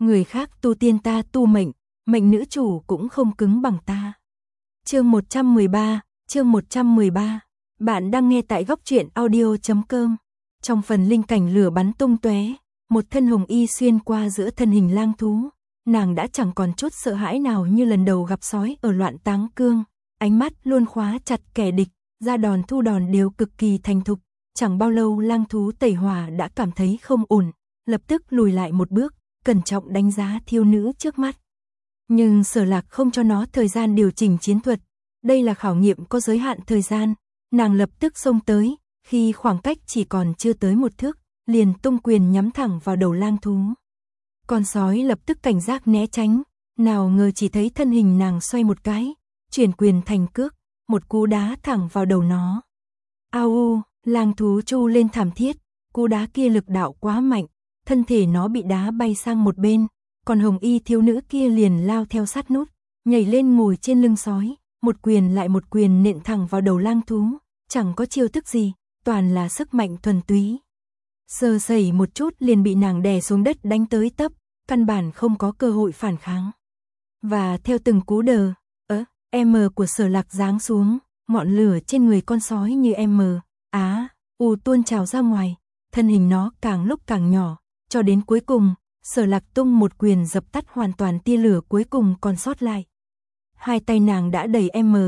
người khác tu tiên ta tu mệnh, mệnh nữ chủ cũng không cứng bằng ta. Chương 113, bạn đang nghe tại góc truyện audio.com. Trong phần linh cảnh lửa bắn tung tóe, một thân hồng y xuyên qua giữa thân hình lang thú, nàng đã chẳng còn chút sợ hãi nào như lần đầu gặp sói ở Loạn Táng Cương, ánh mắt luôn khóa chặt kẻ địch, ra đòn thu đòn đều cực kỳ thành thục, chẳng bao lâu lang thú tẩy hỏa đã cảm thấy không ổn, lập tức lùi lại một bước, cẩn trọng đánh giá thiếu nữ trước mắt. Nhưng Sở Lạc không cho nó thời gian điều chỉnh chiến thuật, đây là khảo nghiệm có giới hạn thời gian, nàng lập tức xông tới, khi khoảng cách chỉ còn chưa tới một thước, liền tung quyền nhắm thẳng vào đầu lang thú. Con sói lập tức cảnh giác né tránh, nào ngờ chỉ thấy thân hình nàng xoay một cái, chuyển quyền thành cước, một cú đá thẳng vào đầu nó. Au, lang thú tru lên thảm thiết, cú đá kia lực đạo quá mạnh, thân thể nó bị đá bay sang một bên, còn hồng y thiếu nữ kia liền lao theo sát nút, nhảy lên ngồi trên lưng sói, một quyền lại một quyền nện thẳng vào đầu lang thú, chẳng có chiêu thức gì, toàn là sức mạnh thuần túy. Sơ sẩy một chút liền bị nàng đè xuống đất đánh tới tấp, căn bản không có cơ hội phản kháng. Và theo từng cú đờ, M của Sở Lạc giáng xuống, ngọn lửa trên người con sói như tuôn trào ra ngoài, thân hình nó càng lúc càng nhỏ, cho đến cuối cùng, Sở Lạc tung một quyền dập tắt hoàn toàn tia lửa cuối cùng còn sót lại. Hai tay nàng đã đẩy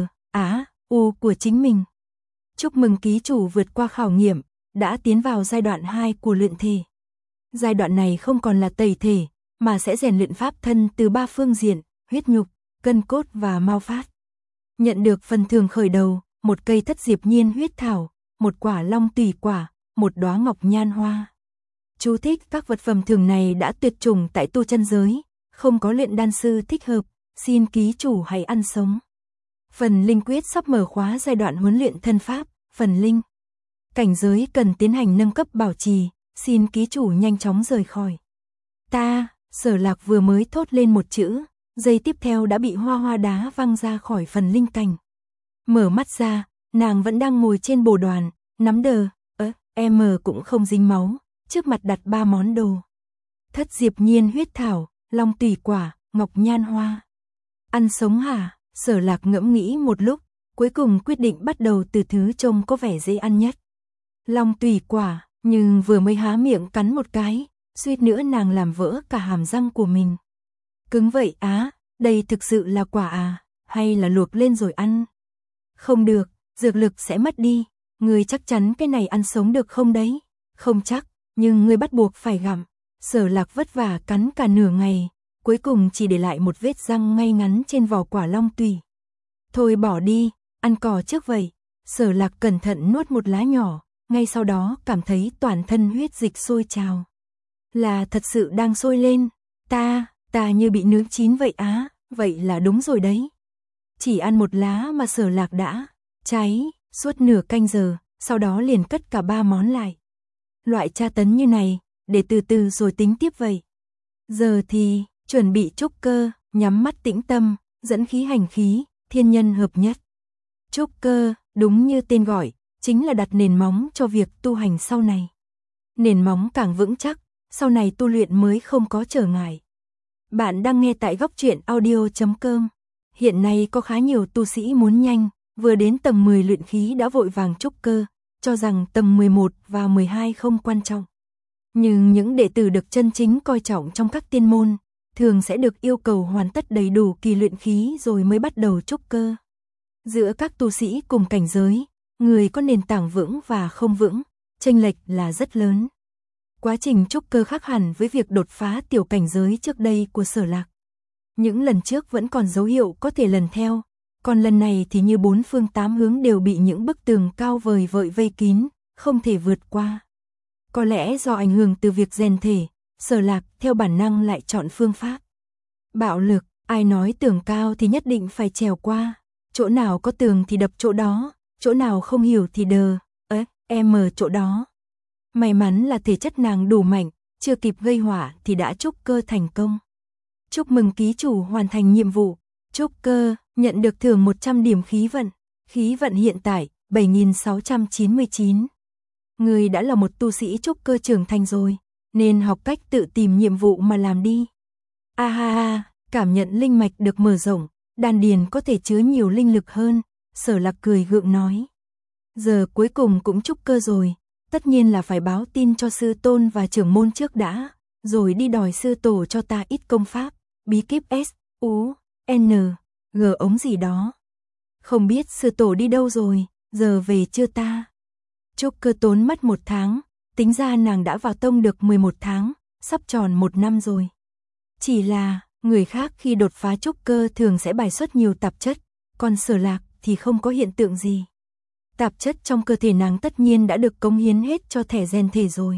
của chính mình. Chúc mừng ký chủ vượt qua khảo nghiệm, đã tiến vào giai đoạn 2 của luyện thể. Giai đoạn này không còn là tẩy thể, mà sẽ rèn luyện pháp thân từ 3 phương diện, huyết nhục, cân cốt và mao phát. Nhận được phần thưởng khởi đầu, một cây thất diệp nhiên huyết thảo, một quả long tùy quả, một đóa ngọc nhan hoa. Chú thích: các vật phẩm thưởng này đã tuyệt chủng tại tu chân giới, không có luyện đan sư thích hợp, xin ký chủ hãy ăn sống. Phần linh quyết sắp mở khóa giai đoạn huấn luyện thân pháp, phần linh. Cảnh giới cần tiến hành nâng cấp bảo trì, xin ký chủ nhanh chóng rời khỏi. Sở Lạc vừa mới thốt lên một chữ, giây tiếp theo đã bị hoa đá văng ra khỏi phần linh cảnh. Mở mắt ra, nàng vẫn đang ngồi trên bồ đoàn, nắm đờ, cũng không dính máu, trước mặt đặt 3 món đồ. Thất diệp nhiên huyết thảo, long tùy quả, ngọc nhan hoa. Ăn sống hả? Sở Lạc ngẫm nghĩ một lúc, cuối cùng quyết định bắt đầu từ thứ trông có vẻ dễ ăn nhất. Long tùy quả, nhưng vừa mới há miệng cắn một cái, suýt nữa nàng làm vỡ cả hàm răng của mình. Cứng vậy đây thực sự là quả hay là luộc lên rồi ăn? Không được, dược lực sẽ mất đi, ngươi chắc chắn cái này ăn sống được không đấy? Không chắc, nhưng ngươi bắt buộc phải gặm. Sở Lạc vất vả cắn cả nửa ngày, cuối cùng chỉ để lại một vết răng ngay ngắn trên vỏ quả long tùy. Thôi bỏ đi, ăn cỏ trước vậy. Sở Lạc cẩn thận nuốt một lá nhỏ, ngay sau đó cảm thấy toàn thân huyết dịch sôi trào. Là thật sự đang sôi lên, ta như bị nướng chín vậy vậy là đúng rồi đấy. Chỉ ăn một lá mà Sở Lạc đã cháy suốt nửa canh giờ, sau đó liền cất cả 3 món lại. Loại tra tấn như này, để từ từ rồi tính tiếp vậy. Giờ thì, chuẩn bị trúc cơ, nhắm mắt tĩnh tâm, dẫn khí hành khí, thiên nhân hợp nhất. Trúc cơ, đúng như tên gọi, chính là đặt nền móng cho việc tu hành sau này. Nền móng càng vững chắc, sau này tu luyện mới không có trở ngại. Bạn đang nghe tại góc truyện audio.com. Hiện nay có khá nhiều tu sĩ muốn nhanh, vừa đến tầng 10 luyện khí đã vội vàng trúc cơ, cho rằng tầng 11 và 12 không quan trọng. Nhưng những đệ tử được chân chính coi trọng trong các tiên môn, thường sẽ được yêu cầu hoàn tất đầy đủ kỳ luyện khí rồi mới bắt đầu trúc cơ. Giữa các tu sĩ cùng cảnh giới, người có nền tảng vững và không vững, chênh lệch là rất lớn. Quá trình trúc cơ khác hẳn với việc đột phá tiểu cảnh giới trước đây của Sở Lạc. Những lần trước vẫn còn dấu hiệu có thể lần theo, còn lần này thì như 4 phương 8 hướng đều bị những bức tường cao vời vợi vây kín, không thể vượt qua. Có lẽ do ảnh hưởng từ việc rèn thể, Sở Lạc theo bản năng lại chọn phương pháp bạo lực. Ai nói tường cao thì nhất định phải trèo qua, chỗ nào có tường thì đập chỗ đó, chỗ nào không hiểu thì đờ, chỗ đó. May mắn là thể chất nàng đủ mạnh, chưa kịp gây họa thì đã trúc cơ thành công. Chúc mừng ký chủ hoàn thành nhiệm vụ, trúc cơ, nhận được thưởng 100 điểm khí vận. Khí vận hiện tại 7699. Người đã là một tu sĩ trúc cơ trưởng thành rồi, nên học cách tự tìm nhiệm vụ mà làm đi. A ha ha, cảm nhận linh mạch được mở rộng, đan điền có thể chứa nhiều linh lực hơn, Sở Lạc cười gượng nói. Giờ cuối cùng cũng trúc cơ rồi, tất nhiên là phải báo tin cho sư tôn và trưởng môn trước đã, rồi đi đòi sư tổ cho ta ít công pháp, bí kíp S, U, N, G ống gì đó. Không biết sư tổ đi đâu rồi, giờ về chưa ta? Trúc cơ tốn mất 1 tháng, tính ra nàng đã vào tông được 11 tháng, sắp tròn 1 năm rồi. Chỉ là, người khác khi đột phá trúc cơ thường sẽ bài xuất nhiều tạp chất, còn Sở Lạc thì không có hiện tượng gì. Tạp chất trong cơ thể nàng tất nhiên đã được cống hiến hết cho thẻ rèn thể rồi.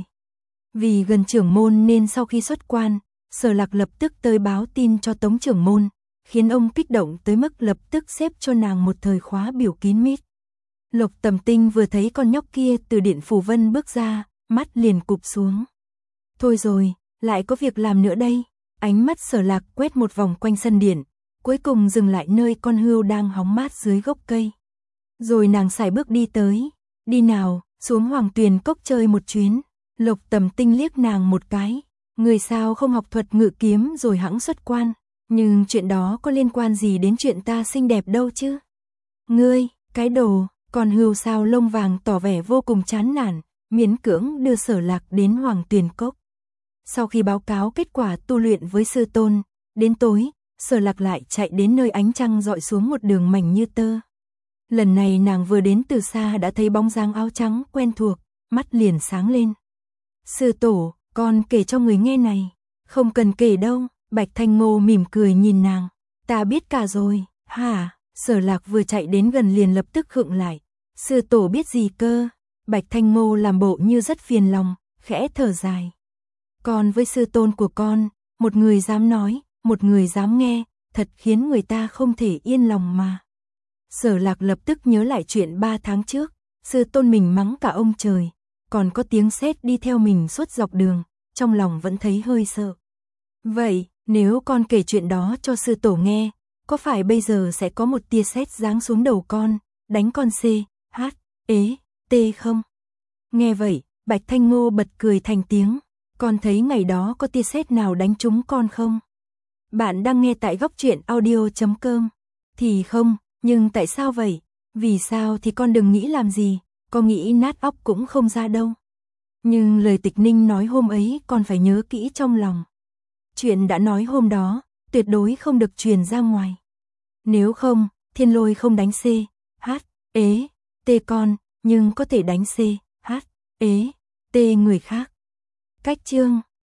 Vì gần trưởng môn nên sau khi xuất quan, Sở Lạc lập tức tới báo tin cho Tống trưởng môn, khiến ông kích động tới mức lập tức xếp cho nàng một thời khóa biểu kín mít. Lộc Tầm Tinh vừa thấy con nhóc kia từ điện phủ vân bước ra, mắt liền cụp xuống. Thôi rồi, lại có việc làm nữa đây. Ánh mắt Sở Lạc quét một vòng quanh sân điện, cuối cùng dừng lại nơi con hươu đang hóng mát dưới gốc cây. Rồi nàng sải bước đi tới, đi nào, xuống Hoàng Tuyền Cốc chơi một chuyến. Lộc Tầm Tinh liếc nàng một cái, người sao không học thuật ngự kiếm rồi hẵng xuất quan, nhưng chuyện đó có liên quan gì đến chuyện ta xinh đẹp đâu chứ. Ngươi, cái đồ, con hươu sao lông vàng tỏ vẻ vô cùng chán nản, miễn cưỡng đưa Sở Lạc đến Hoàng Tuyền Cốc. Sau khi báo cáo kết quả tu luyện với sư tôn, đến tối, Sở Lạc lại chạy đến nơi ánh trăng dọi xuống một đường mảnh như tơ. Lần này nàng vừa đến từ xa đã thấy bóng dáng áo trắng quen thuộc, mắt liền sáng lên. Sư tổ, con kể cho người nghe này. Không cần kể đâu, Bạch Thanh Ngô mỉm cười nhìn nàng. Ta biết cả rồi, hả? Sở Lạc vừa chạy đến gần liền lập tức khựng lại. Sư tổ biết gì cơ? Bạch Thanh Ngô làm bộ như rất phiền lòng, khẽ thở dài. Con với sư tôn của con, một người dám nói, một người dám nghe, thật khiến người ta không thể yên lòng mà. Sở Lạc lập tức nhớ lại chuyện 3 tháng trước, sư tôn mình mắng cả ông trời, còn có tiếng sét đi theo mình suốt dọc đường, trong lòng vẫn thấy hơi sợ. Vậy, nếu con kể chuyện đó cho sư tổ nghe, có phải bây giờ sẽ có một tia sét giáng xuống đầu con, đánh con C, H, ế, T không? Nghe vậy, Bạch Thanh Ngô bật cười thành tiếng, con thấy ngày đó có tia sét nào đánh trúng con không? Bạn đang nghe tại góc truyện audio.com. Thì không, nhưng tại sao vậy? Vì sao thì con đừng nghĩ làm gì, con nghĩ nát óc cũng không ra đâu. Nhưng lời Tịch Ninh nói hôm ấy con phải nhớ kỹ trong lòng. Chuyện đã nói hôm đó, tuyệt đối không được truyền ra ngoài. Nếu không, Thiên Lôi không đánh C, H, ế, T con, nhưng có thể đánh C, H, ế, T người khác. Cách chương